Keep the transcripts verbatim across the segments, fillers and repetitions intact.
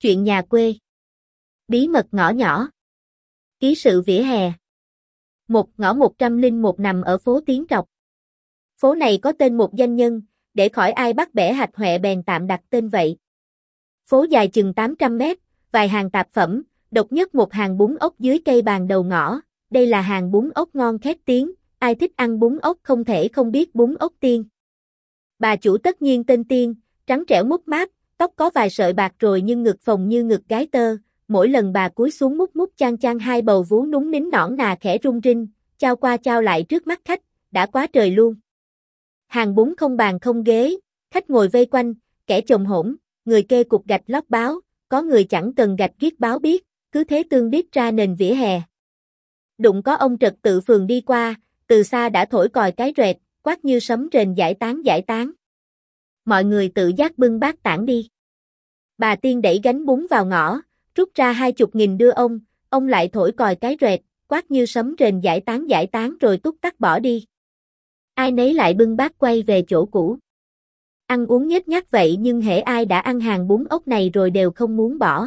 Chuyện nhà quê. Bí mật ngõ nhỏ. Ký sự vỉa hè. Một ngõ một trăm lẻ một nằm ở phố Tiến Trọc. Phố này có tên một danh nhân, để khỏi ai bắt bẻ hạch hoẹ bèn tạm đặt tên vậy. Phố dài chừng tám trăm mét, vài hàng tạp phẩm, độc nhất một hàng bún ốc dưới cây bàn đầu ngõ. Đây là hàng bún ốc ngon khét tiếng, ai thích ăn bún ốc không thể không biết bún ốc Tiên. Bà chủ tất nhiên tên Tiên, trắng trẻo mút mát, tóc có vài sợi bạc rồi nhưng ngực phồng như ngực gái tơ. Mỗi lần bà cúi xuống mút mút chan chan hai bầu vú núng nín nõn nà khẽ rung rinh, chao qua chao lại trước mắt khách, đã quá trời luôn. Hàng bún không bàn không ghế, khách ngồi vây quanh, kẻ chồm hổm, người kê cục gạch lót báo, có người chẳng cần gạch viết báo biết, cứ thế tương điết ra nền vỉa hè. Đụng có ông trật tự phường đi qua, từ xa đã thổi còi cái rẹt, quát như sấm rền giải tán giải tán. Mọi người tự giác bưng bát tản đi. Bà Tiên đẩy gánh bún vào ngõ, rút ra hai chục nghìn đưa ông, ông lại thổi còi cái rẹt, quát như sấm rền giải tán giải tán rồi túc tắc bỏ đi. Ai nấy lại bưng bát quay về chỗ cũ. Ăn uống nhếch nhác vậy nhưng hễ ai đã ăn hàng bún ốc này rồi đều không muốn bỏ.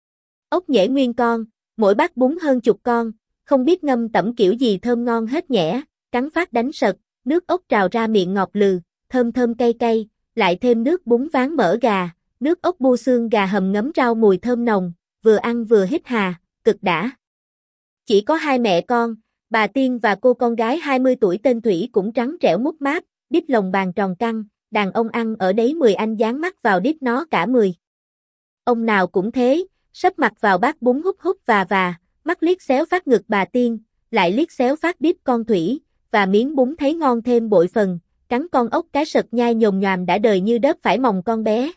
Ốc nhễ nguyên con, mỗi bát bún hơn chục con, không biết ngâm tẩm kiểu gì thơm ngon hết nhẽ, cắn phát đánh sật, nước ốc trào ra miệng ngọt lừ, thơm thơm cay cay, lại thêm nước bún ván mỡ gà, nước ốc bu xương gà hầm ngấm rau mùi thơm nồng, vừa ăn vừa hít hà, cực đã. Chỉ có hai mẹ con, bà Tiên và cô con gái hai mươi tuổi tên Thủy cũng trắng trẻo mút máp, đít lồng bàn tròn căng, đàn ông ăn ở đấy mười anh dán mắt vào đít nó cả mười. Ông nào cũng thế, sấp mặt vào bát bún hút hút và và, mắt liếc xéo phát ngực bà Tiên, lại liếc xéo phát đít con Thủy, và miếng bún thấy ngon thêm bội phần, cắn con ốc cái sật nhai nhồm nhoàm đã đời như đớp phải mồng con bé.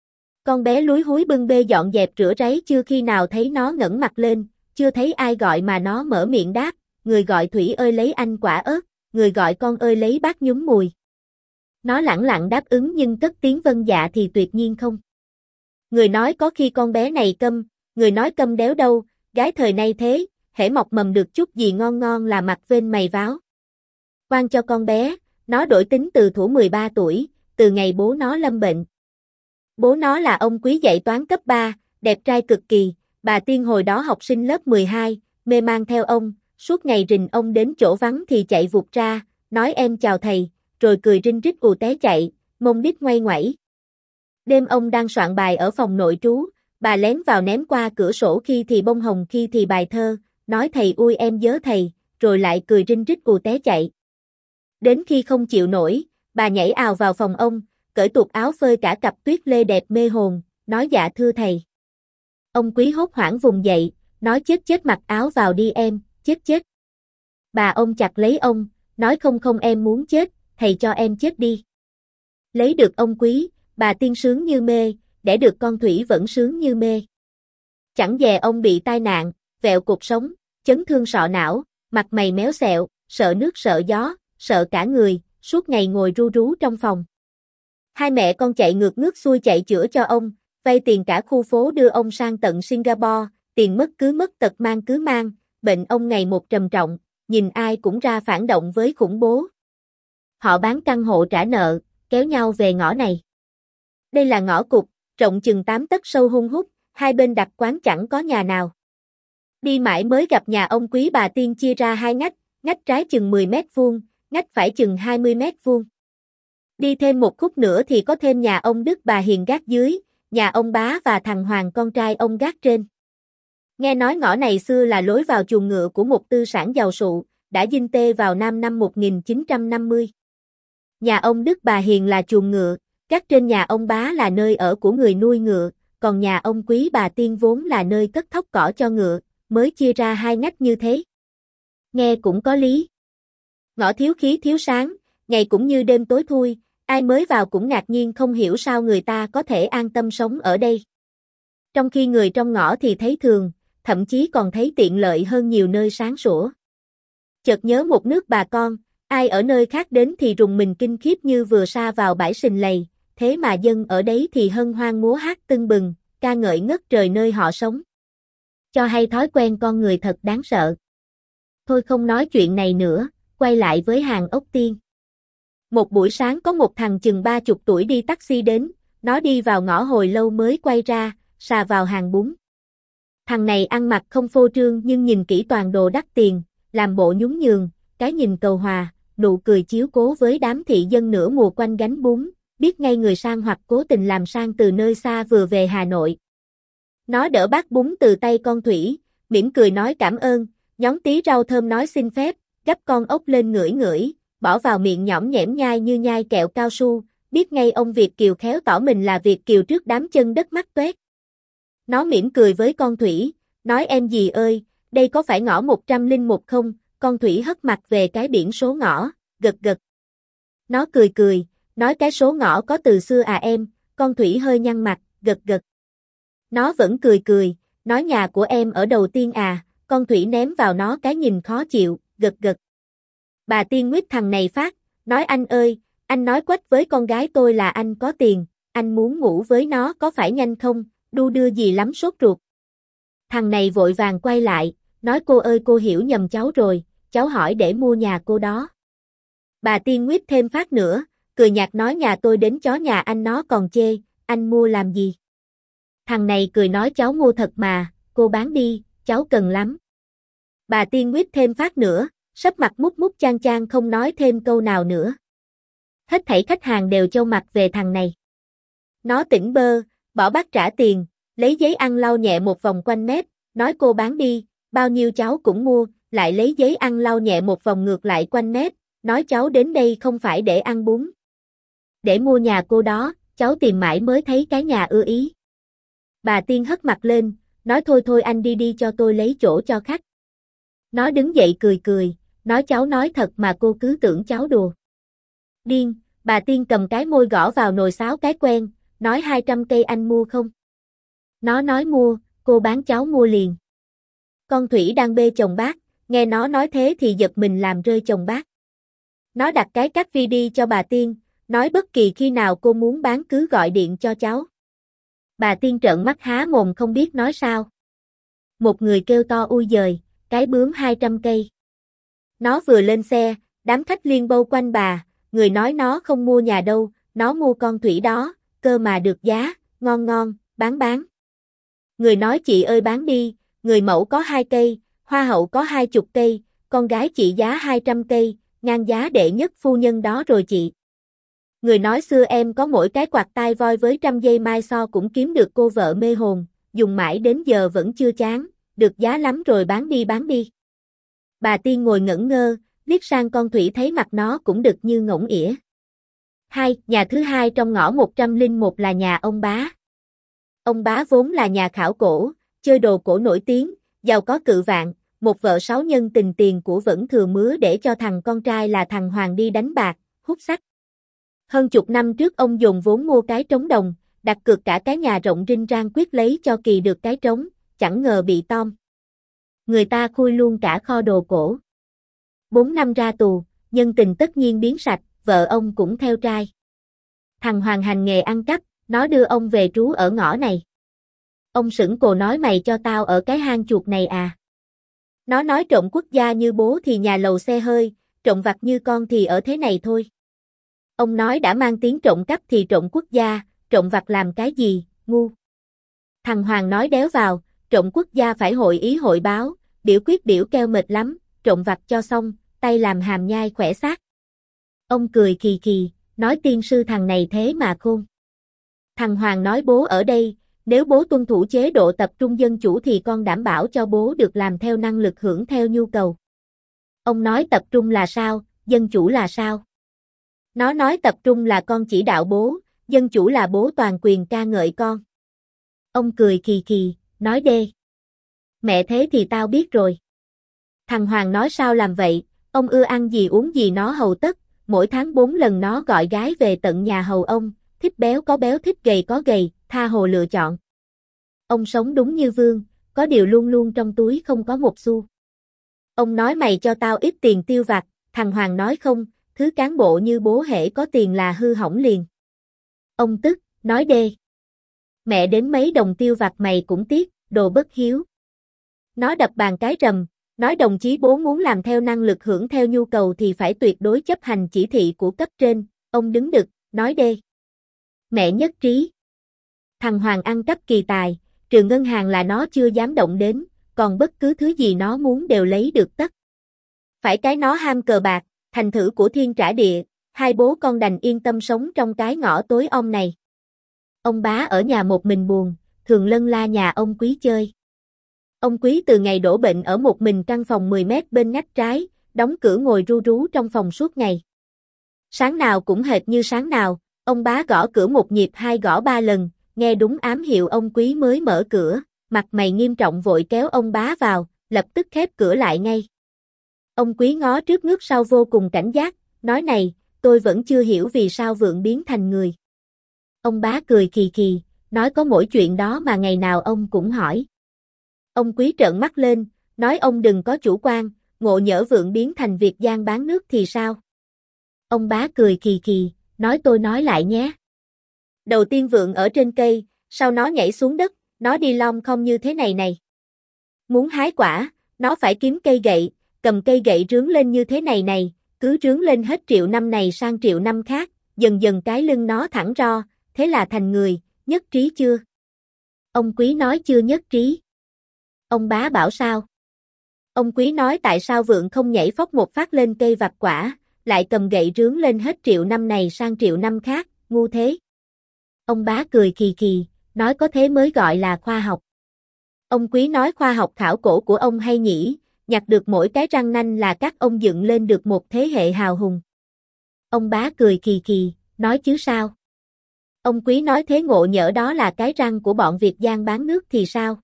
Con bé lúi húi bưng bê dọn dẹp rửa ráy chưa khi nào thấy nó ngẩng mặt lên, chưa thấy ai gọi mà nó mở miệng đáp, người gọi Thủy ơi lấy anh quả ớt, người gọi con ơi lấy bát nhúng mùi. Nó lẳng lặng đáp ứng nhưng cất tiếng vâng dạ thì tuyệt nhiên không. Người nói có khi con bé này câm, người nói câm đéo đâu, gái thời nay thế, hễ mọc mầm được chút gì ngon ngon là mặt vênh mày váo. Quan cho con bé, nó đổi tính từ thuở mười ba tuổi, từ ngày bố nó lâm bệnh. Bố nó là ông Quý dạy toán cấp ba, đẹp trai cực kỳ, bà Tiên hồi đó học sinh lớp mười hai, mê mang theo ông, suốt ngày rình ông đến chỗ vắng thì chạy vụt ra, nói em chào thầy, rồi cười rinh rít ù té chạy, mông đít ngoay ngoẩy. Đêm ông đang soạn bài ở phòng nội trú, bà lén vào ném qua cửa sổ khi thì bông hồng khi thì bài thơ, nói thầy ui em nhớ thầy, rồi lại cười rinh rít ù té chạy. Đến khi không chịu nổi, bà nhảy ào vào phòng ông, cởi tuột áo phơi cả cặp tuyết lê đẹp mê hồn, nói dạ thưa thầy. Ông Quý hốt hoảng vùng dậy, nói chết chết mặc áo vào đi em, chết chết. Bà ông chặt lấy ông, nói không không em muốn chết, thầy cho em chết đi. Lấy được ông Quý, bà Tiên sướng như mê, đẻ được con Thủy vẫn sướng như mê. Chẳng dè ông bị tai nạn, vẹo cột sống, chấn thương sọ não, mặt mày méo xẹo, sợ nước sợ gió, sợ cả người, suốt ngày ngồi ru rú trong phòng. Hai mẹ con chạy ngược nước xuôi chạy chữa cho ông, vay tiền cả khu phố đưa ông sang tận Singapore, tiền mất cứ mất tật mang cứ mang, bệnh ông ngày một trầm trọng, nhìn ai cũng ra phản động với khủng bố. Họ bán căn hộ trả nợ, kéo nhau về ngõ này. Đây là ngõ cụt, rộng chừng tám tấc sâu hun hút, hai bên đặt quán chẳng có nhà nào. Đi mãi mới gặp nhà ông Quý bà Tiên chia ra hai ngách, ngách trái chừng mười mét vuông, ngách phải chừng hai mươi mét vuông. Đi thêm một khúc nữa thì có thêm nhà ông Đức bà Hiền gác dưới, nhà ông Bá và thằng Hoàng con trai ông gác trên. Nghe nói ngõ này xưa là lối vào chuồng ngựa của một tư sản giàu sụ, đã dinh tê vào năm năm một nghìn chín trăm năm mươi. Nhà ông Đức bà Hiền là chuồng ngựa, gác trên nhà ông Bá là nơi ở của người nuôi ngựa, còn nhà ông Quý bà Tiên vốn là nơi cất thóc cỏ cho ngựa, mới chia ra hai ngách như thế. Nghe cũng có lý. Ngõ thiếu khí thiếu sáng, ngày cũng như đêm tối thui, ai mới vào cũng ngạc nhiên không hiểu sao người ta có thể an tâm sống ở đây. Trong khi người trong ngõ thì thấy thường, thậm chí còn thấy tiện lợi hơn nhiều nơi sáng sủa. Chợt nhớ một nước bà con, ai ở nơi khác đến thì rùng mình kinh khiếp như vừa sa vào bãi sình lầy, thế mà dân ở đấy thì hân hoan múa hát tưng bừng, ca ngợi ngất trời nơi họ sống. Cho hay thói quen con người thật đáng sợ. Thôi không nói chuyện này nữa, quay lại với hàng ốc Tiên. Một buổi sáng có một thằng chừng ba chục tuổi đi taxi đến, nó đi vào ngõ hồi lâu mới quay ra, xà vào hàng bún. Thằng này ăn mặc không phô trương nhưng nhìn kỹ toàn đồ đắt tiền, làm bộ nhún nhường, cái nhìn cầu hòa, nụ cười chiếu cố với đám thị dân nửa mùa quanh gánh bún, biết ngay người sang hoặc cố tình làm sang từ nơi xa vừa về Hà Nội. Nó đỡ bát bún từ tay con Thủy, mỉm cười nói cảm ơn, nhón tí rau thơm nói xin phép, gắp con ốc lên ngửi ngửi, bỏ vào miệng nhõm nhẽm nhai như nhai kẹo cao su, biết ngay ông Việt kiều khéo tỏ mình là Việt kiều trước đám chân đất mắt toét. Nó mỉm cười với con Thủy, nói em dì ơi, đây có phải ngõ một trăm lẻ một không? Con Thủy hất mặt về cái biển số ngõ, gật gật. Nó cười cười, nói cái số ngõ có từ xưa à em, con Thủy hơi nhăn mặt, gật gật. Nó vẫn cười cười, nói nhà của em ở đầu tiên à, con Thủy ném vào nó cái nhìn khó chịu, gật gật. Bà Tiên nguyết thằng này phát, nói anh ơi, anh nói quách với con gái tôi là anh có tiền, anh muốn ngủ với nó có phải nhanh không, đu đưa gì lắm sốt ruột. Thằng này vội vàng quay lại, nói cô ơi cô hiểu nhầm cháu rồi, cháu hỏi để mua nhà cô đó. Bà Tiên nguyết thêm phát nữa, cười nhạt nói nhà tôi đến chó nhà anh nó còn chê, anh mua làm gì? Thằng này cười nói cháu mua thật mà, cô bán đi, cháu cần lắm. Bà Tiên nguyết thêm phát nữa, sấp mặt mút mút chan chan không nói thêm câu nào nữa. Hết thảy khách hàng đều trâu mặt về thằng này. Nó tỉnh bơ, bỏ bát trả tiền, lấy giấy ăn lau nhẹ một vòng quanh mép, nói cô bán đi, bao nhiêu cháu cũng mua, lại lấy giấy ăn lau nhẹ một vòng ngược lại quanh mép, nói cháu đến đây không phải để ăn bún. Để mua nhà cô đó, cháu tìm mãi mới thấy cái nhà ưa ý. Bà Tiên hất mặt lên, nói thôi thôi anh đi đi cho tôi lấy chỗ cho khách. Nó đứng dậy cười cười, nói cháu nói thật mà cô cứ tưởng cháu đùa. Điên, bà Tiên cầm cái môi gõ vào nồi sáo cái quen, nói hai trăm cây anh mua không? Nó nói mua, cô bán cháu mua liền. Con Thủy đang bê chồng bát, nghe nó nói thế thì giật mình làm rơi chồng bát. Nó đặt cái cắt vi đi cho bà Tiên, nói bất kỳ khi nào cô muốn bán cứ gọi điện cho cháu. Bà Tiên trợn mắt há mồm không biết nói sao. Một người kêu to ui giời, cái bướm hai trăm cây. Nó vừa lên xe, đám khách liên bâu quanh bà, người nói nó không mua nhà đâu, nó mua con Thủy đó, cơ mà được giá, ngon ngon, bán bán. Người nói chị ơi bán đi, người mẫu có hai cây, hoa hậu có hai chục cây, con gái chị giá hai trăm cây, ngang giá đệ nhất phu nhân đó rồi chị. Người nói xưa em có mỗi cái quạt tai voi với trăm dây mai so cũng kiếm được cô vợ mê hồn, dùng mãi đến giờ vẫn chưa chán, được giá lắm rồi bán đi bán đi. Bà Tiên ngồi ngẩn ngơ, liếc sang con Thủy thấy mặt nó cũng đực như ngỗng ỉa. Hai, nhà thứ hai trong ngõ một trăm lẻ một là nhà ông Bá. Ông Bá vốn là nhà khảo cổ, chơi đồ cổ nổi tiếng, giàu có cự vạn, một vợ sáu nhân tình tiền của vẫn thừa mứa để cho thằng con trai là thằng Hoàng đi đánh bạc, hút sách. Hơn chục năm trước ông dùng vốn mua cái trống đồng, đặt cược cả cái nhà rộng rinh rang quyết lấy cho kỳ được cái trống, chẳng ngờ bị tom. Người ta khui luôn cả kho đồ cổ. Bốn năm ra tù, nhân tình tất nhiên biến sạch, vợ ông cũng theo trai. Thằng Hoàng hành nghề ăn cắp, nó đưa ông về trú ở ngõ này. Ông sững cồ nói mày cho tao ở cái hang chuột này à. Nó nói trộm quốc gia như bố thì nhà lầu xe hơi, trộm vặt như con thì ở thế này thôi. Ông nói đã mang tiếng trộm cắp thì trộm quốc gia, trộm vặt làm cái gì, ngu. Thằng Hoàng nói đéo vào, trộm quốc gia phải hội ý hội báo, biểu quyết biểu keo mệt lắm, trộm vặt cho xong, tay làm hàm nhai khỏe xác. Ông cười khì khì, nói tiên sư thằng này thế mà khôn. Thằng Hoàng nói bố ở đây, nếu bố tuân thủ chế độ tập trung dân chủ thì con đảm bảo cho bố được làm theo năng lực hưởng theo nhu cầu. Ông nói tập trung là sao, dân chủ là sao? Nó nói tập trung là con chỉ đạo bố, dân chủ là bố toàn quyền ca ngợi con. Ông cười khì khì, nói đê. Mẹ thế thì tao biết rồi. Thằng Hoàng nói sao làm vậy, ông ưa ăn gì uống gì nó hầu tất, mỗi tháng bốn lần nó gọi gái về tận nhà hầu ông, thích béo có béo thích gầy có gầy, tha hồ lựa chọn. Ông sống đúng như vương, có điều luôn luôn trong túi không có một xu. Ông nói mày cho tao ít tiền tiêu vặt, thằng Hoàng nói không, thứ cán bộ như bố hễ có tiền là hư hỏng liền. Ông tức, nói đê. Mẹ đến mấy đồng tiêu vặt mày cũng tiếc, đồ bất hiếu. Nó đập bàn cái rầm, nói đồng chí bố muốn làm theo năng lực hưởng theo nhu cầu thì phải tuyệt đối chấp hành chỉ thị của cấp trên, ông đứng đực, nói đê. Mẹ nhất trí. Thằng Hoàng ăn cắp kỳ tài, trừ ngân hàng là nó chưa dám động đến, còn bất cứ thứ gì nó muốn đều lấy được tất. Phải cái nó ham cờ bạc, thành thử của thiên trả địa, hai bố con đành yên tâm sống trong cái ngõ tối om này. Ông bá ở nhà một mình buồn, thường lân la nhà ông Quý chơi. Ông Quý từ ngày đổ bệnh ở một mình căn phòng mười mét bên ngách trái, đóng cửa ngồi ru rú trong phòng suốt ngày. Sáng nào cũng hệt như sáng nào, ông bá gõ cửa một nhịp hai gõ ba lần, nghe đúng ám hiệu ông Quý mới mở cửa, mặt mày nghiêm trọng vội kéo ông bá vào, lập tức khép cửa lại ngay. Ông Quý ngó trước ngước sau vô cùng cảnh giác, nói này, tôi vẫn chưa hiểu vì sao Vượng biến thành người. Ông bá cười kỳ kỳ, nói có mỗi chuyện đó mà ngày nào ông cũng hỏi. Ông Quý trợn mắt lên, nói ông đừng có chủ quan, ngộ nhỡ Vượng biến thành việc gian bán nước thì sao? Ông bá cười kỳ kỳ, nói tôi nói lại nhé. Đầu tiên Vượng ở trên cây, sau nó nhảy xuống đất, nó đi lom không như thế này này. Muốn hái quả, nó phải kiếm cây gậy, cầm cây gậy rướn lên như thế này này, cứ rướn lên hết triệu năm này sang triệu năm khác, dần dần cái lưng nó thẳng ro, thế là thành người, nhất trí chưa? Ông Quý nói chưa nhất trí. Ông bá bảo sao? Ông Quý nói tại sao Vượng không nhảy phóc một phát lên cây vặt quả, lại cầm gậy rướn lên hết triệu năm này sang triệu năm khác, ngu thế. Ông bá cười kỳ kỳ, nói có thế mới gọi là khoa học. Ông Quý nói khoa học khảo cổ của ông hay nhỉ, nhặt được mỗi cái răng nanh là các ông dựng lên được một thế hệ hào hùng. Ông bá cười kỳ kỳ, nói chứ sao? Ông Quý nói thế ngộ nhỡ đó là cái răng của bọn Việt gian bán nước thì sao?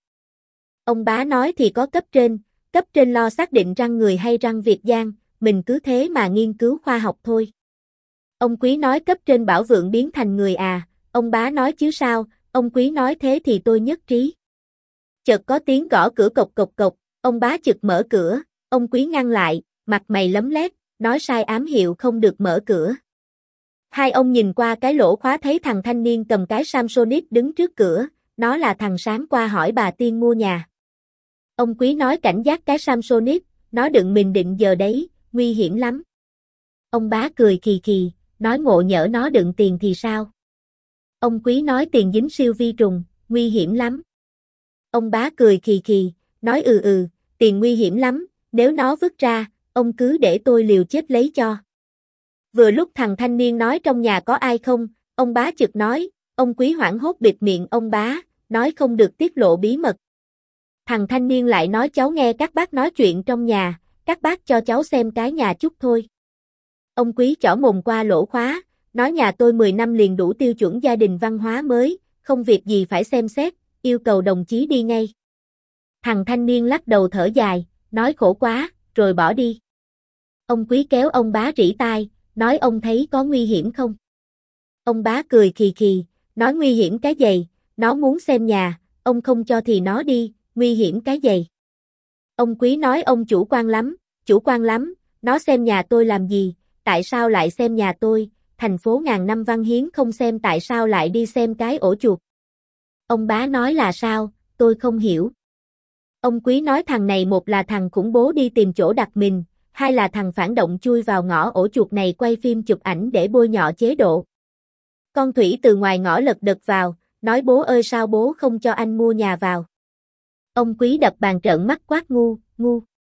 Ông bá nói thì có cấp trên, cấp trên lo xác định răng người hay răng Việt gian, mình cứ thế mà nghiên cứu khoa học thôi. Ông Quý nói cấp trên bảo Vượng biến thành người à, ông bá nói chứ sao, ông Quý nói thế thì tôi nhất trí. Chợt có tiếng gõ cửa cộc cộc cộc, ông bá chực mở cửa, ông Quý ngăn lại, mặt mày lấm lét, nói sai ám hiệu không được mở cửa. Hai ông nhìn qua cái lỗ khóa thấy thằng thanh niên cầm cái Samsonite đứng trước cửa, nó là thằng sáng qua hỏi bà Tiên mua nhà. Ông Quý nói cảnh giác cái Samsonite, nó đựng mình định giờ đấy, nguy hiểm lắm. Ông bá cười kỳ kỳ, nói ngộ nhỡ nó đựng tiền thì sao? Ông Quý nói tiền dính siêu vi trùng, nguy hiểm lắm. Ông bá cười kỳ kỳ, nói ừ ừ, tiền nguy hiểm lắm, nếu nó vứt ra, ông cứ để tôi liều chết lấy cho. Vừa lúc thằng thanh niên nói trong nhà có ai không, ông bá chực nói, ông Quý hoảng hốt bịt miệng ông bá, nói không được tiết lộ bí mật. Thằng thanh niên lại nói cháu nghe các bác nói chuyện trong nhà, các bác cho cháu xem cái nhà chút thôi. Ông Quý chỏ mồm qua lỗ khóa, nói nhà tôi mười năm liền đủ tiêu chuẩn gia đình văn hóa mới, không việc gì phải xem xét, yêu cầu đồng chí đi ngay. Thằng thanh niên lắc đầu thở dài, nói khổ quá, rồi bỏ đi. Ông Quý kéo ông bá rỉ tai, nói ông thấy có nguy hiểm không? Ông bá cười kỳ kỳ, nói nguy hiểm cái giày, nó muốn xem nhà, ông không cho thì nó đi, nguy hiểm cái giày. Ông Quý nói ông chủ quan lắm, chủ quan lắm, nó xem nhà tôi làm gì, tại sao lại xem nhà tôi, thành phố ngàn năm văn hiến không xem tại sao lại đi xem cái ổ chuột. Ông bá nói là sao, tôi không hiểu. Ông Quý nói thằng này một là thằng khủng bố đi tìm chỗ đặt mình, hai là thằng phản động chui vào ngõ ổ chuột này quay phim chụp ảnh để bôi nhọ chế độ. Con Thủy từ ngoài ngõ lật đật vào, nói bố ơi sao bố không cho anh mua nhà vào. Ông Quý đập bàn trợn mắt quát ngu, ngu.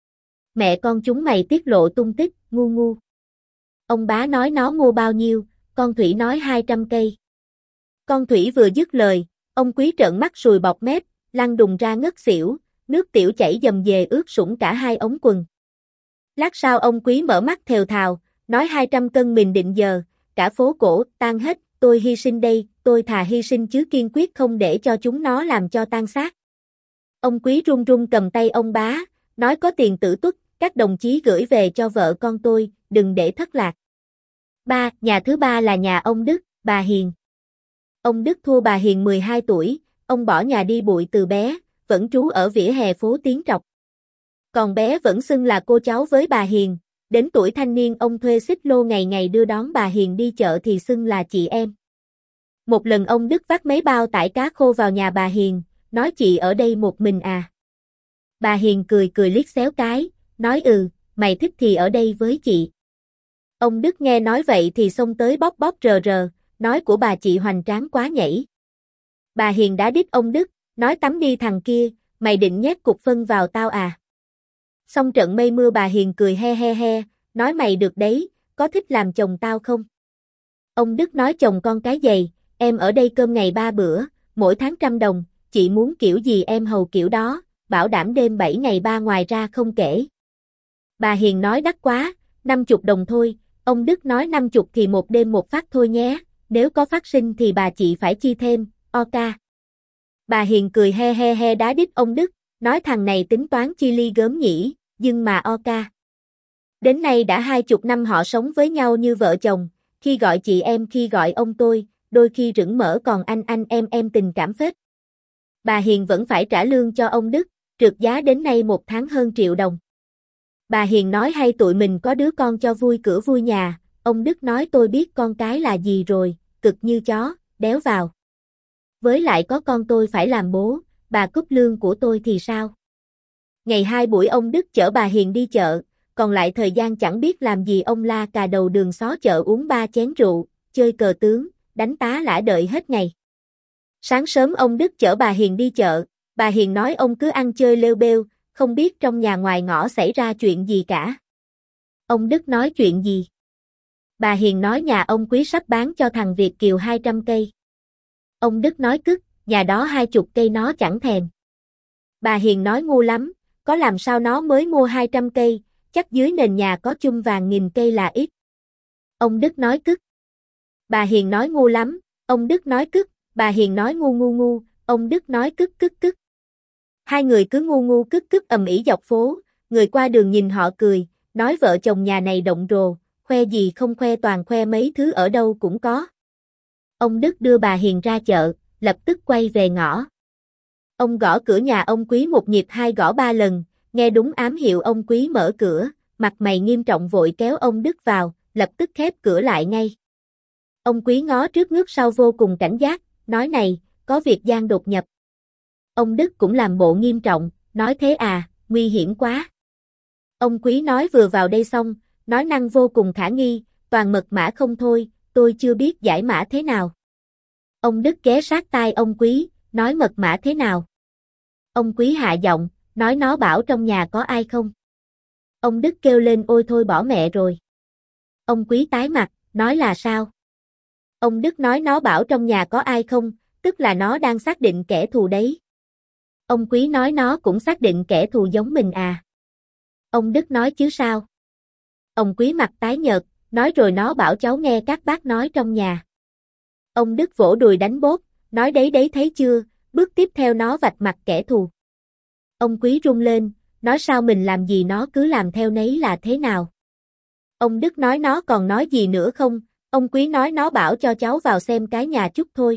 Mẹ con chúng mày tiết lộ tung tích, ngu ngu. Ông bá nói nó mua bao nhiêu, con Thủy nói hai trăm cây. Con Thủy vừa dứt lời, ông Quý trợn mắt sùi bọt mép, lăn đùng ra ngất xỉu, nước tiểu chảy dầm dề ướt sũng cả hai ống quần. Lát sau ông Quý mở mắt thều thào, nói hai trăm cân mình định giờ, cả phố cổ tan hết, tôi hy sinh đây, tôi thà hy sinh chứ kiên quyết không để cho chúng nó làm cho tan xác. Ông Quý run run cầm tay ông bá, nói có tiền tử tuất, các đồng chí gửi về cho vợ con tôi, đừng để thất lạc. Ba, nhà thứ ba là nhà ông Đức, bà Hiền. Ông Đức thua bà Hiền mười hai tuổi, ông bỏ nhà đi bụi từ bé, vẫn trú ở vỉa hè phố Tiến Trọc. Còn bé vẫn xưng là cô cháu với bà Hiền, đến tuổi thanh niên ông thuê xích lô ngày ngày đưa đón bà Hiền đi chợ thì xưng là chị em. Một lần ông Đức vác mấy bao tải cá khô vào nhà bà Hiền, nói chị ở đây một mình à. Bà Hiền cười cười liếc xéo cái, nói ừ, mày thích thì ở đây với chị. Ông Đức nghe nói vậy thì xông tới bóp bóp rờ rờ, nói của bà chị hoành tráng quá nhảy. Bà Hiền đã đít ông Đức, nói tắm đi thằng kia, mày định nhét cục phân vào tao à? Xong trận mây mưa bà Hiền cười he he he, nói mày được đấy, có thích làm chồng tao không? Ông Đức nói chồng con cái giày, em ở đây cơm ngày ba bữa, mỗi tháng trăm đồng, chị muốn kiểu gì em hầu kiểu đó, bảo đảm đêm bảy ngày ba ngoài ra không kể. Bà Hiền nói đắt quá, năm chục đồng thôi, ông Đức nói năm chục thì một đêm một phát thôi nhé, nếu có phát sinh thì bà chị phải chi thêm, ok. Bà Hiền cười he he he đá đít ông Đức, nói thằng này tính toán chi ly gớm nhỉ, nhưng mà ok. Đến nay đã hai chục năm họ sống với nhau như vợ chồng, khi gọi chị em khi gọi ông tôi, đôi khi rửng mỡ còn anh anh em em tình cảm phết. Bà Hiền vẫn phải trả lương cho ông Đức, trượt giá đến nay một tháng hơn triệu đồng. Bà Hiền nói hay tụi mình có đứa con cho vui cửa vui nhà, ông Đức nói tôi biết con cái là gì rồi, cực như chó, đéo vào. Với lại có con tôi phải làm bố, bà cúp lương của tôi thì sao? Ngày hai buổi ông Đức chở bà Hiền đi chợ, còn lại thời gian chẳng biết làm gì ông la cà đầu đường xó chợ uống ba chén rượu, chơi cờ tướng, đánh tá lả đợi hết ngày. Sáng sớm ông Đức chở bà Hiền đi chợ, bà Hiền nói ông cứ ăn chơi lêu bêu, không biết trong nhà ngoài ngõ xảy ra chuyện gì cả. Ông Đức nói chuyện gì? Bà Hiền nói nhà ông Quý sắp bán cho thằng Việt Kiều hai trăm cây. Ông Đức nói cứt, nhà đó hai chục cây nó chẳng thèm. Bà Hiền nói ngu lắm, có làm sao nó mới mua hai trăm cây, chắc dưới nền nhà có chum vàng nghìn cây là ít. Ông Đức nói cứt. Bà Hiền nói ngu lắm, ông Đức nói cứt, bà Hiền nói ngu ngu ngu, ông Đức nói cứt cứt cứt. Hai người cứ ngu ngu cứt cứt ầm ĩ dọc phố, người qua đường nhìn họ cười, nói vợ chồng nhà này động rồ, khoe gì không khoe toàn khoe mấy thứ ở đâu cũng có. Ông Đức đưa bà Hiền ra chợ, lập tức quay về ngõ. Ông gõ cửa nhà ông Quý một nhịp hai gõ ba lần, nghe đúng ám hiệu ông Quý mở cửa, mặt mày nghiêm trọng vội kéo ông Đức vào, lập tức khép cửa lại ngay. Ông Quý ngó trước ngước sau vô cùng cảnh giác, nói này, có việc gian đột nhập. Ông Đức cũng làm bộ nghiêm trọng, nói thế à, nguy hiểm quá. Ông Quý nói vừa vào đây xong, nói năng vô cùng khả nghi, toàn mật mã không thôi, tôi chưa biết giải mã thế nào. Ông Đức ghé sát tai ông Quý, nói mật mã thế nào. Ông Quý hạ giọng, nói nó bảo trong nhà có ai không. Ông Đức kêu lên ôi thôi bỏ mẹ rồi. Ông Quý tái mặt, nói là sao? Ông Đức nói nó bảo trong nhà có ai không, tức là nó đang xác định kẻ thù đấy. Ông Quý nói nó cũng xác định kẻ thù giống mình à. Ông Đức nói chứ sao. Ông Quý mặt tái nhợt, nói rồi nó bảo cháu nghe các bác nói trong nhà. Ông Đức vỗ đùi đánh bốp, nói đấy đấy thấy chưa, bước tiếp theo nó vạch mặt kẻ thù. Ông Quý run lên, nói sao mình làm gì nó cứ làm theo nấy là thế nào. Ông Đức nói nó còn nói gì nữa không, ông Quý nói nó bảo cho cháu vào xem cái nhà chút thôi.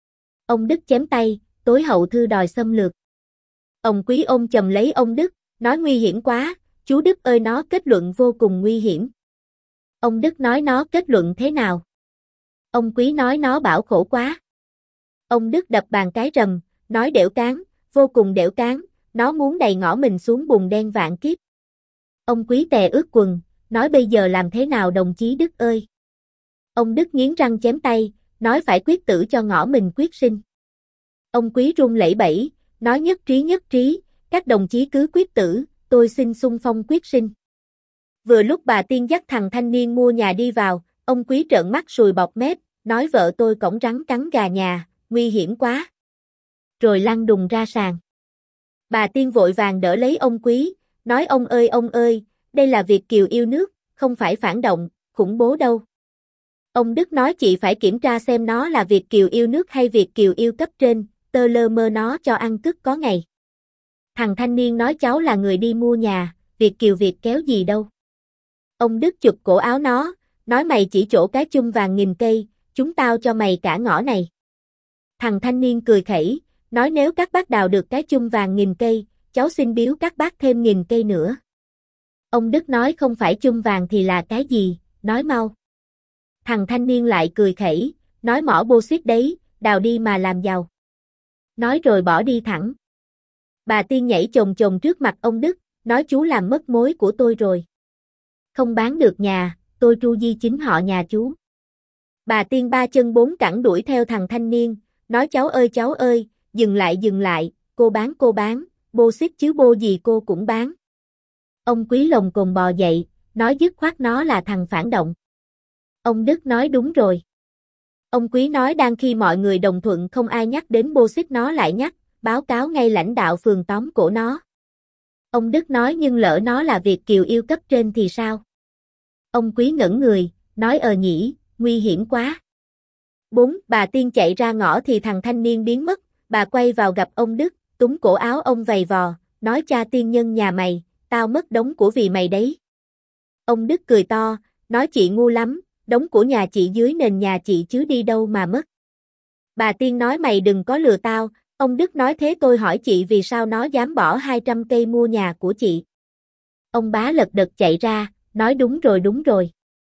Ông Đức chém tay, tối hậu thư đòi xâm lược. Ông Quý ôm chầm lấy ông Đức, nói nguy hiểm quá, chú Đức ơi nó kết luận vô cùng nguy hiểm. Ông Đức nói nó kết luận thế nào? Ông Quý nói nó bảo khổ quá. Ông Đức đập bàn cái rầm, nói đểu cán, vô cùng đểu cán, nó muốn đầy ngõ mình xuống bùn đen vạn kiếp. Ông Quý tè ướt quần, nói bây giờ làm thế nào đồng chí Đức ơi? Ông Đức nghiến răng chém tay, nói phải quyết tử cho ngõ mình quyết sinh. Ông Quý run lẩy bẩy, nói nhất trí nhất trí, các đồng chí cứ quyết tử, tôi xin xung phong quyết sinh. Vừa lúc bà Tiên dắt thằng thanh niên mua nhà đi vào, ông Quý trợn mắt sùi bọt mép, nói vợ tôi cõng rắn cắn gà nhà, nguy hiểm quá. Rồi lăn đùng ra sàn. Bà Tiên vội vàng đỡ lấy ông Quý, nói ông ơi ông ơi, đây là Việt Kiều yêu nước, không phải phản động, khủng bố đâu. Ông Đức nói chị phải kiểm tra xem nó là Việt Kiều yêu nước hay Việt Kiều yêu cấp trên, tơ lơ mơ nó cho ăn cứt có ngày. Thằng thanh niên nói cháu là người đi mua nhà, Việt Kiều Việt kéo gì đâu. Ông Đức chụp cổ áo nó, nói mày chỉ chỗ cái chum vàng nghìn cây, chúng tao cho mày cả ngõ này. Thằng thanh niên cười khẩy, nói nếu các bác đào được cái chum vàng nghìn cây, cháu xin biếu các bác thêm nghìn cây nữa. Ông Đức nói không phải chum vàng thì là cái gì, nói mau. Thằng thanh niên lại cười khẩy, nói mỏ bô xít đấy, đào đi mà làm giàu. Nói rồi bỏ đi thẳng. Bà Tiên nhảy chồm chồm trước mặt ông Đức, nói chú làm mất mối của tôi rồi. Không bán được nhà, tôi tru di chính họ nhà chú. Bà Tiên ba chân bốn cẳng đuổi theo thằng thanh niên, nói cháu ơi cháu ơi, dừng lại dừng lại, cô bán cô bán, bô xít chứ bô gì cô cũng bán. Ông Quý lồng cồn bò dậy, nói dứt khoát nó là thằng phản động. Ông Đức nói đúng rồi. Ông Quý nói đang khi mọi người đồng thuận không ai nhắc đến bô xít nó lại nhắc, báo cáo ngay lãnh đạo phường tóm cổ nó. Ông Đức nói nhưng lỡ nó là Việt kiều yêu cấp trên thì sao? Ông Quý ngẩn người, nói ờ nhỉ, nguy hiểm quá. Bốn, bà Tiên chạy ra ngõ thì thằng thanh niên biến mất, bà quay vào gặp ông Đức, túm cổ áo ông vầy vò, nói cha tiên nhân nhà mày, tao mất đống của vì mày đấy. Ông Đức cười to, nói chị ngu lắm, đống của nhà chị dưới nền nhà chị chứ đi đâu mà mất. Bà Tiên nói mày đừng có lừa tao, ông Đức nói thế tôi hỏi chị vì sao nó dám bỏ hai trăm cây mua nhà của chị. Ông Bá lật đật chạy ra, nói đúng rồi đúng rồi.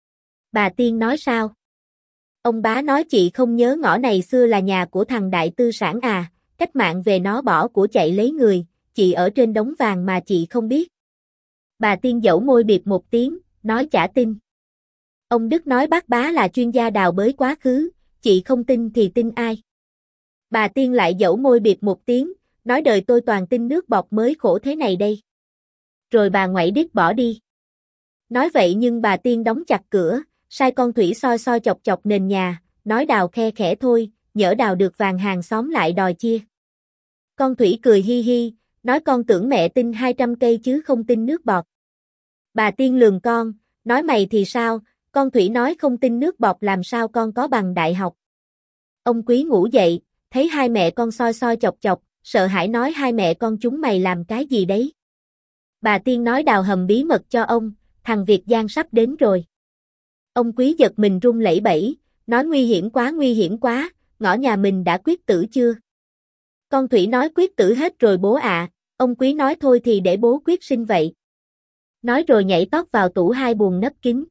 Bà Tiên nói sao? Ông Bá nói chị không nhớ ngõ này xưa là nhà của thằng Đại Tư Sản à, cách mạng về nó bỏ của chạy lấy người, chị ở trên đống vàng mà chị không biết. Bà Tiên dẫu môi bịp một tiếng, nói chả tin. Ông Đức nói bác Bá là chuyên gia đào bới quá khứ, chị không tin thì tin ai. Bà Tiên lại dẫu môi bịp một tiếng, nói đời tôi toàn tin nước bọt mới khổ thế này đây. Rồi bà ngoảy đít bỏ đi. Nói vậy nhưng bà Tiên đóng chặt cửa, sai con Thủy soi soi chọc chọc nền nhà, nói đào khe khẽ thôi, nhỡ đào được vàng hàng xóm lại đòi chia. Con Thủy cười hi hi, nói con tưởng mẹ tin hai trăm cây chứ không tin nước bọt. Bà Tiên lườm con, nói mày thì sao, con Thủy nói không tin nước bọt làm sao con có bằng đại học. Ông Quý ngủ dậy, thấy hai mẹ con soi soi chọc chọc, sợ hãi nói hai mẹ con chúng mày làm cái gì đấy. Bà Tiên nói đào hầm bí mật cho ông, thằng Việt Giang sắp đến rồi. Ông Quý giật mình run lẩy bẩy, nói nguy hiểm quá nguy hiểm quá, ngõ nhà mình đã quyết tử chưa? Con Thủy nói quyết tử hết rồi bố ạ, à. Ông Quý nói thôi thì để bố quyết sinh vậy. Nói rồi nhảy tót vào tủ hai buồng nấp kín.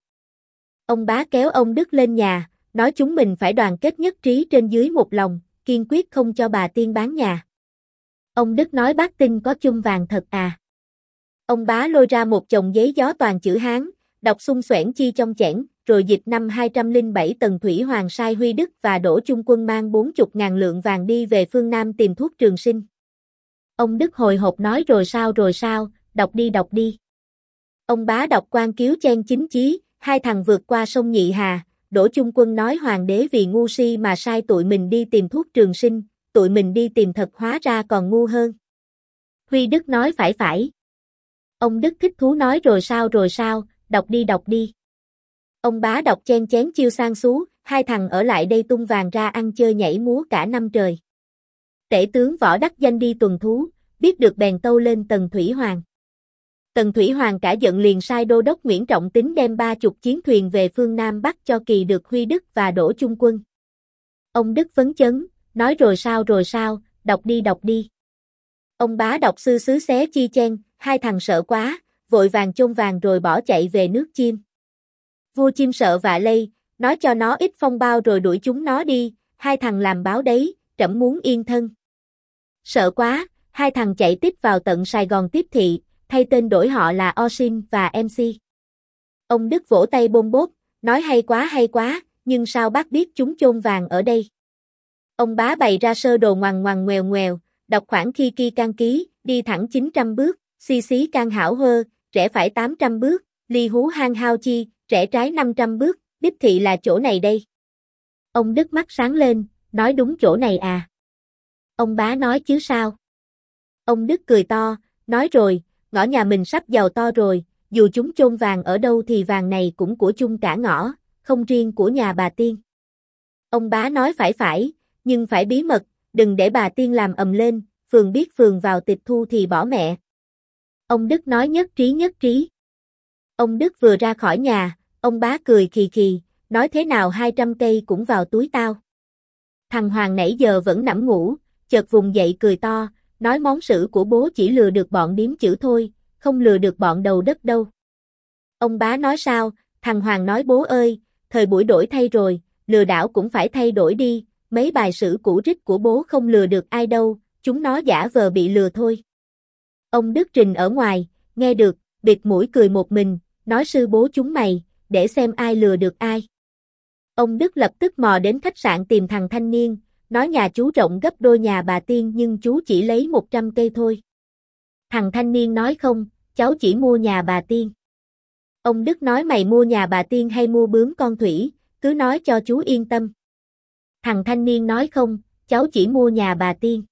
Ông Bá kéo ông Đức lên nhà, nói chúng mình phải đoàn kết nhất trí trên dưới một lòng, kiên quyết không cho bà Tiên bán nhà. Ông Đức nói bác tin có chum vàng thật à? Ông Bá lôi ra một chồng giấy gió toàn chữ Hán, đọc xung xoẻn chi trong chẽn, rồi dịch năm hai trăm lẻ bảy Tần Thủy Hoàng sai Huy Đức và Đỗ Chung Quân mang bốn mươi ngàn lượng vàng đi về phương Nam tìm thuốc trường sinh. Ông Đức hồi hộp nói rồi sao rồi sao, đọc đi đọc đi. Ông Bá đọc quan kiếu chen chính chí, hai thằng vượt qua sông Nhị Hà, Đỗ Chung Quân nói hoàng đế vì ngu si mà sai tụi mình đi tìm thuốc trường sinh, tụi mình đi tìm thật hóa ra còn ngu hơn. Huy Đức nói phải phải. Ông Đức thích thú nói rồi sao rồi sao, đọc đi đọc đi. Ông Bá đọc chen chén chiêu sang xú, hai thằng ở lại đây tung vàng ra ăn chơi nhảy múa cả năm trời. Tể tướng Võ Đắc Danh đi tuần thú, biết được bèn tâu lên Tần Thủy Hoàng. Tần Thủy Hoàng cả giận liền sai đô đốc Nguyễn Trọng Tính đem ba chục chiến thuyền về phương Nam bắt cho kỳ được Huy Đức và Đỗ Chung Quân. Ông Đức phấn chấn, nói rồi sao rồi sao, đọc đi đọc đi. Ông Bá đọc sư sứ xé chi chen, hai thằng sợ quá, vội vàng chôn vàng rồi bỏ chạy về nước chim. Vua chim sợ vạ lây, nói cho nó ít phong bao rồi đuổi chúng nó đi, hai thằng làm báo đấy, trẫm muốn yên thân. Sợ quá, hai thằng chạy tiếp vào tận Sài Gòn tiếp thị, thay tên đổi họ là Osin và em xê. Ông Đức vỗ tay bôm bốp, nói hay quá hay quá, nhưng sao bác biết chúng chôn vàng ở đây? Ông Bá bày ra sơ đồ ngoằn ngoằn ngoèo ngoèo, đọc khoảng khi ki can ký, đi thẳng chín trăm bước, xi xí can hảo hơ, rẽ phải tám trăm bước, ly hú hang hao chi, rẽ trái năm trăm bước, đích thị là chỗ này đây. Ông Đức mắt sáng lên, nói đúng chỗ này à. Ông Bá nói chứ sao. Ông Đức cười to, nói rồi, ngõ nhà mình sắp giàu to rồi, dù chúng chôn vàng ở đâu thì vàng này cũng của chung cả ngõ, không riêng của nhà bà Tiên. Ông Bá nói phải phải, nhưng phải bí mật, đừng để bà Tiên làm ầm lên, phường biết phường vào tịch thu thì bỏ mẹ. Ông Đức nói nhất trí nhất trí. Ông Đức vừa ra khỏi nhà, ông Bá cười khì khì, nói thế nào hai trăm cây cũng vào túi tao. Thằng Hoàng nãy giờ vẫn nằm ngủ, chợt vùng dậy cười to, nói món sử của bố chỉ lừa được bọn điếm chữ thôi, không lừa được bọn đầu đất đâu. Ông Bá nói sao, thằng Hoàng nói bố ơi, thời buổi đổi thay rồi, lừa đảo cũng phải thay đổi đi, mấy bài sử cũ rích của bố không lừa được ai đâu, chúng nó giả vờ bị lừa thôi. Ông Đức Trình ở ngoài, nghe được, bịt mũi cười một mình, nói sư bố chúng mày, để xem ai lừa được ai. Ông Đức lập tức mò đến khách sạn tìm thằng thanh niên, nói nhà chú rộng gấp đôi nhà bà Tiên nhưng chú chỉ lấy một trăm cây thôi. Thằng thanh niên nói không, cháu chỉ mua nhà bà Tiên. Ông Đức nói mày mua nhà bà Tiên hay mua bướm con Thủy, cứ nói cho chú yên tâm. Thằng thanh niên nói không, cháu chỉ mua nhà bà Tiên.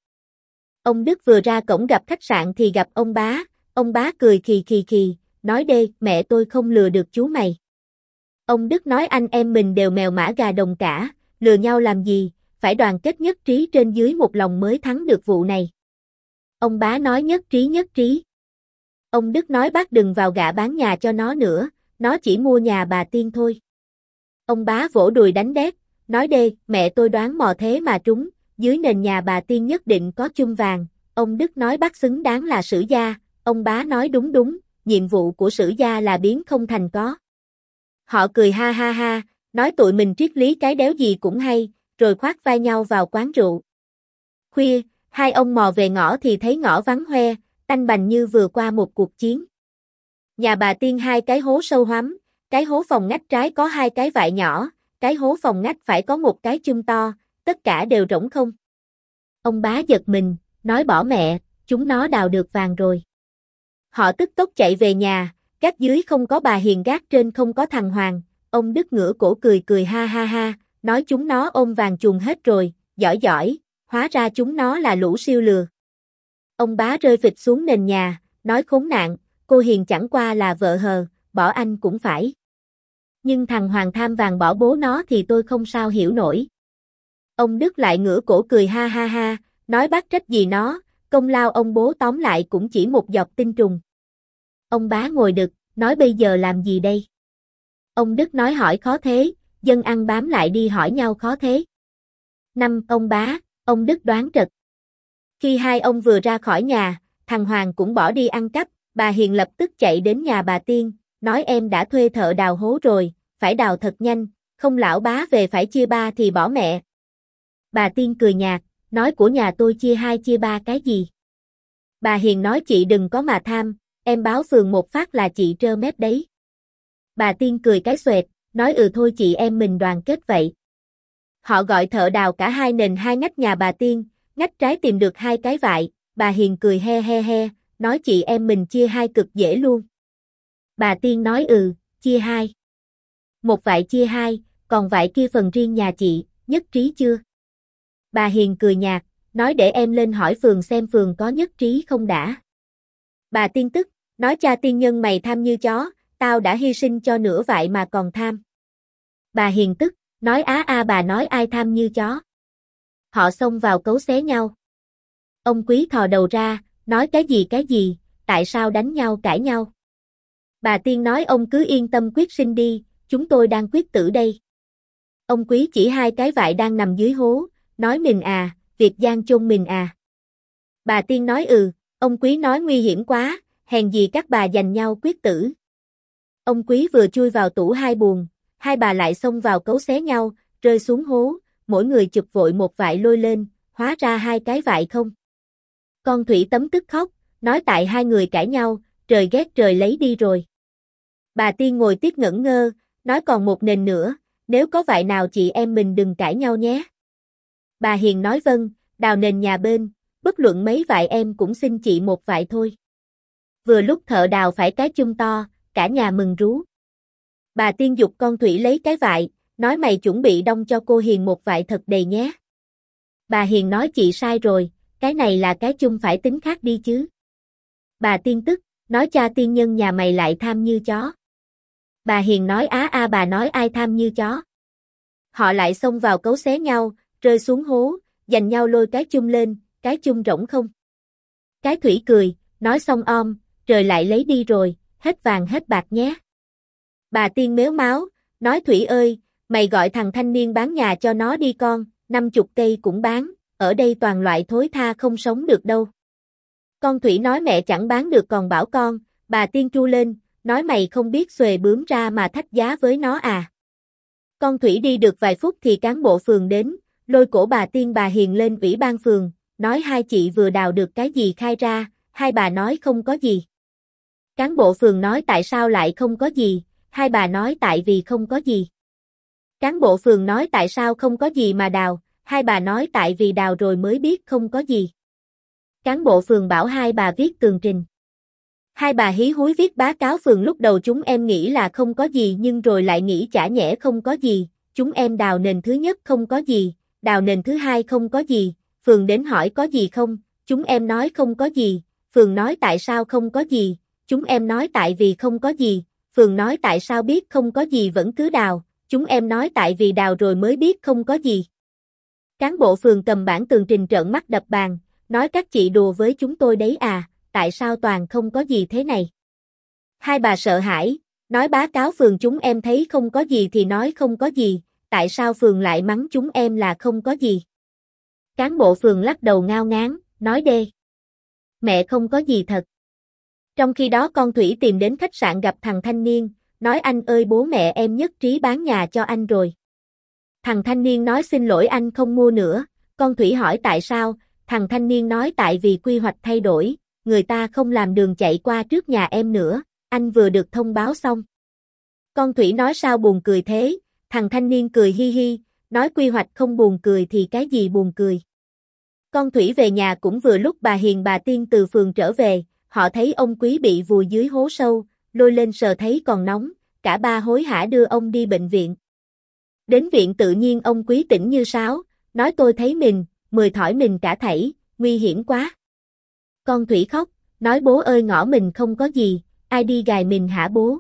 Ông Đức vừa ra cổng gặp khách sạn thì gặp ông bá, ông bá cười khì khì khì, nói đê, mẹ tôi không lừa được chú mày. Ông Đức nói anh em mình đều mèo mã gà đồng cả, lừa nhau làm gì, phải đoàn kết nhất trí trên dưới một lòng mới thắng được vụ này. Ông bá nói nhất trí nhất trí. Ông Đức nói bác đừng vào gạ bán nhà cho nó nữa, nó chỉ mua nhà bà Tiên thôi. Ông bá vỗ đùi đánh đét, nói đê, mẹ tôi đoán mò thế mà trúng, dưới nền nhà bà Tiên nhất định có chum vàng. Ông Đức nói bác xứng đáng là sử gia, ông bá nói đúng đúng, nhiệm vụ của sử gia là biến không thành có. Họ cười ha ha ha, nói tụi mình triết lý cái đéo gì cũng hay, rồi khoác vai nhau vào quán rượu. Khuya, hai ông mò về ngõ thì thấy ngõ vắng hoe, tanh bành như vừa qua một cuộc chiến. Nhà bà Tiên hai cái hố sâu hoắm, cái hố phòng ngách trái có hai cái vại nhỏ, cái hố phòng ngách phải có một cái chum to, tất cả đều rỗng không. Ông bá giật mình, nói bỏ mẹ, chúng nó đào được vàng rồi. Họ tức tốc chạy về nhà, gác dưới không có bà Hiền gác trên không có thằng Hoàng, ông Đức ngửa cổ cười cười ha ha ha, nói chúng nó ôm vàng chuồng hết rồi, giỏi giỏi, hóa ra chúng nó là lũ siêu lừa. Ông bá rơi phịch xuống nền nhà, nói khốn nạn, cô Hiền chẳng qua là vợ hờ, bỏ anh cũng phải. Nhưng thằng Hoàng tham vàng bỏ bố nó thì tôi không sao hiểu nổi. Ông Đức lại ngửa cổ cười ha ha ha, nói bác trách gì nó, công lao ông bố tóm lại cũng chỉ một giọt tinh trùng. Ông bá ngồi đực, nói bây giờ làm gì đây? Ông Đức nói hỏi khó thế, dân ăn bám lại đi hỏi nhau khó thế. Năm ông bá, ông Đức đoán trật. Khi hai ông vừa ra khỏi nhà, thằng Hoàng cũng bỏ đi ăn cắp, bà Hiền lập tức chạy đến nhà bà Tiên, nói em đã thuê thợ đào hố rồi, phải đào thật nhanh, không lão bá về phải chia ba thì bỏ mẹ. Bà Tiên cười nhạt, nói của nhà tôi chia hai chia ba cái gì. Bà Hiền nói chị đừng có mà tham, em báo phường một phát là chị trơ mép đấy. Bà Tiên cười cái xoẹt, nói ừ thôi chị em mình đoàn kết vậy. Họ gọi thợ đào cả hai nền hai ngách nhà bà Tiên, ngách trái tìm được hai cái vại, bà Hiền cười he he he, nói chị em mình chia hai cực dễ luôn. Bà Tiên nói ừ, chia hai. Một vại chia hai, còn vại kia phần riêng nhà chị, nhất trí chưa? Bà Hiền cười nhạt, nói để em lên hỏi phường xem phường có nhất trí không đã. Bà Tiên tức, nói cha tiên nhân mày tham như chó, tao đã hy sinh cho nửa vại mà còn tham. Bà Hiền tức, nói á a bà nói ai tham như chó. Họ xông vào cấu xé nhau. Ông Quý thò đầu ra, nói cái gì cái gì, tại sao đánh nhau cãi nhau. Bà Tiên nói ông cứ yên tâm quyết sinh đi, chúng tôi đang quyết tử đây. Ông Quý chỉ hai cái vại đang nằm dưới hố, nói mình à, việc gian chôn mình à. Bà Tiên nói ừ, ông Quý nói nguy hiểm quá, hèn gì các bà giành nhau quyết tử. Ông Quý vừa chui vào tủ hai buồng, hai bà lại xông vào cấu xé nhau, rơi xuống hố, mỗi người chụp vội một vại lôi lên, hóa ra hai cái vại không. Con Thủy tấm tức khóc, nói tại hai người cãi nhau, trời ghét trời lấy đi rồi. Bà Tiên ngồi tiếp ngẩn ngơ, nói còn một nền nữa, nếu có vại nào chị em mình đừng cãi nhau nhé. Bà Hiền nói vâng, đào nền nhà bên, bất luận mấy vại em cũng xin chị một vại thôi. Vừa lúc thợ đào phải cái chum to, cả nhà mừng rú. Bà Tiên giục con Thủy lấy cái vại, nói mày chuẩn bị đong cho cô Hiền một vại thật đầy nhé. Bà Hiền nói chị sai rồi, cái này là cái chum phải tính khác đi chứ. Bà Tiên tức, nói cha tiên nhân nhà mày lại tham như chó. Bà Hiền nói á a bà nói ai tham như chó. Họ lại xông vào cấu xé nhau, rơi xuống hố, giành nhau lôi cái chum lên, cái chum rỗng không. Cái Thủy cười, nói xong om, trời lại lấy đi rồi, hết vàng hết bạc nhé. Bà Tiên mếu máo, nói Thủy ơi, mày gọi thằng thanh niên bán nhà cho nó đi con, năm chục cây cũng bán, ở đây toàn loại thối tha không sống được đâu. Con Thủy nói mẹ chẳng bán được còn bảo con, bà Tiên tru lên, nói mày không biết xuề bướm ra mà thách giá với nó à. Con Thủy đi được vài phút thì cán bộ phường đến, lôi cổ bà Tiên bà Hiền lên ủy ban phường, nói hai chị vừa đào được cái gì khai ra, hai bà nói không có gì. Cán bộ phường nói tại sao lại không có gì, hai bà nói tại vì không có gì. Cán bộ phường nói tại sao không có gì mà đào, hai bà nói tại vì đào rồi mới biết không có gì. Cán bộ phường bảo hai bà viết tường trình. Hai bà hí húi viết báo cáo phường, lúc đầu chúng em nghĩ là không có gì nhưng rồi lại nghĩ chả nhẽ không có gì, chúng em đào nền thứ nhất không có gì, đào nền thứ hai không có gì, phường đến hỏi có gì không, chúng em nói không có gì, phường nói tại sao không có gì, chúng em nói tại vì không có gì, phường nói tại sao biết không có gì vẫn cứ đào, chúng em nói tại vì đào rồi mới biết không có gì. Cán bộ phường cầm bản tường trình trợn mắt đập bàn, nói các chị đùa với chúng tôi đấy à, tại sao toàn không có gì thế này? Hai bà sợ hãi, nói báo cáo phường chúng em thấy không có gì thì nói không có gì, tại sao phường lại mắng chúng em là không có gì? Cán bộ phường lắc đầu ngao ngán, nói đê. Mẹ không có gì thật. Trong khi đó con Thủy tìm đến khách sạn gặp thằng thanh niên, nói anh ơi bố mẹ em nhất trí bán nhà cho anh rồi. Thằng thanh niên nói xin lỗi anh không mua nữa, con Thủy hỏi tại sao, thằng thanh niên nói tại vì quy hoạch thay đổi, người ta không làm đường chạy qua trước nhà em nữa, anh vừa được thông báo xong. Con Thủy nói sao buồn cười thế, thằng thanh niên cười hi hi, nói quy hoạch không buồn cười thì cái gì buồn cười. Con Thủy về nhà cũng vừa lúc bà Hiền bà Tiên từ phường trở về, họ thấy ông Quý bị vùi dưới hố sâu, lôi lên sờ thấy còn nóng, cả ba hối hả đưa ông đi bệnh viện. Đến viện tự nhiên ông Quý tỉnh như sáo, nói tôi thấy mình, mười thỏi mình cả thảy, nguy hiểm quá. Con Thủy khóc, nói bố ơi ngõ mình không có gì, ai đi gài mình hả bố?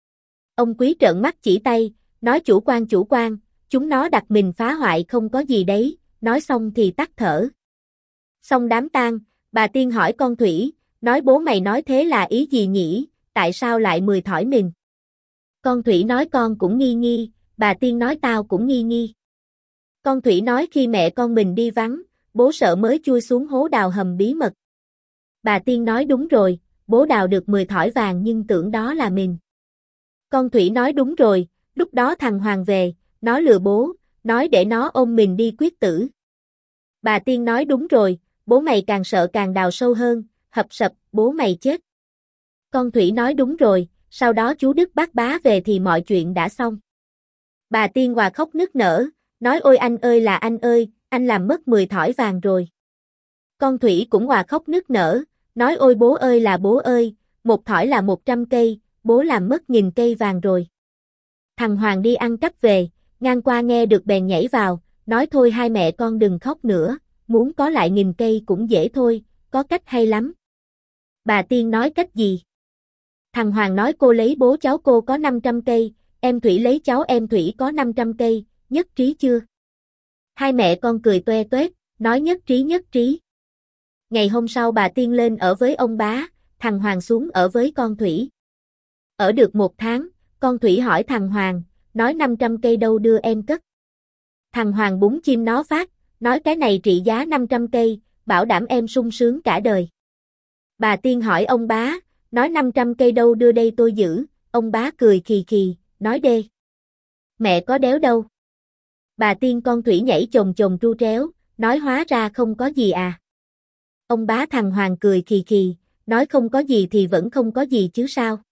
Ông Quý trợn mắt chỉ tay, nói chủ quan chủ quan, chúng nó đặt mình phá hoại không có gì đấy, nói xong thì tắt thở. Xong đám tang, bà Tiên hỏi con Thủy, nói bố mày nói thế là ý gì nhỉ, tại sao lại mười thỏi mình? Con Thủy nói con cũng nghi nghi, bà Tiên nói tao cũng nghi nghi. Con Thủy nói khi mẹ con mình đi vắng, bố sợ mới chui xuống hố đào hầm bí mật. Bà Tiên nói đúng rồi, bố đào được mười thỏi vàng nhưng tưởng đó là mình. Con Thủy nói đúng rồi, lúc đó thằng Hoàng về, nó lừa bố, nói để nó ôm mình đi quyết tử. Bà Tiên nói đúng rồi, bố mày càng sợ càng đào sâu hơn, hập sập, bố mày chết. Con Thủy nói đúng rồi, sau đó chú Đức bác bá về thì mọi chuyện đã xong. Bà Tiên Hòa khóc nức nở, nói ôi anh ơi là anh ơi, anh làm mất mười thỏi vàng rồi. Con Thủy cũng hòa khóc nức nở, nói ôi bố ơi là bố ơi, một thỏi là một trăm cây, bố làm mất nghìn cây vàng rồi. Thằng Hoàng đi ăn cắp về, ngang qua nghe được bèn nhảy vào, nói thôi hai mẹ con đừng khóc nữa, muốn có lại nghìn cây cũng dễ thôi, có cách hay lắm. Bà Tiên nói cách gì? Thằng Hoàng nói cô lấy bố cháu cô có năm trăm cây, em Thủy lấy cháu em Thủy có năm trăm cây, nhất trí chưa? Hai mẹ con cười toe toét, nói nhất trí nhất trí. Ngày hôm sau bà Tiên lên ở với ông bá, thằng Hoàng xuống ở với con Thủy. Ở được một tháng, con Thủy hỏi thằng Hoàng, nói năm trăm cây đâu đưa em cất. Thằng Hoàng búng chim nó phát, nói cái này trị giá năm trăm cây, bảo đảm em sung sướng cả đời. Bà Tiên hỏi ông bá, nói năm trăm cây đâu đưa đây tôi giữ, ông bá cười khì khì, nói đê. Mẹ có đéo đâu. Bà Tiên con Thủy nhảy chồng chồng tru tréo, nói hóa ra không có gì à. Ông bá thằng Hoàng cười khì khì, nói không có gì thì vẫn không có gì chứ sao.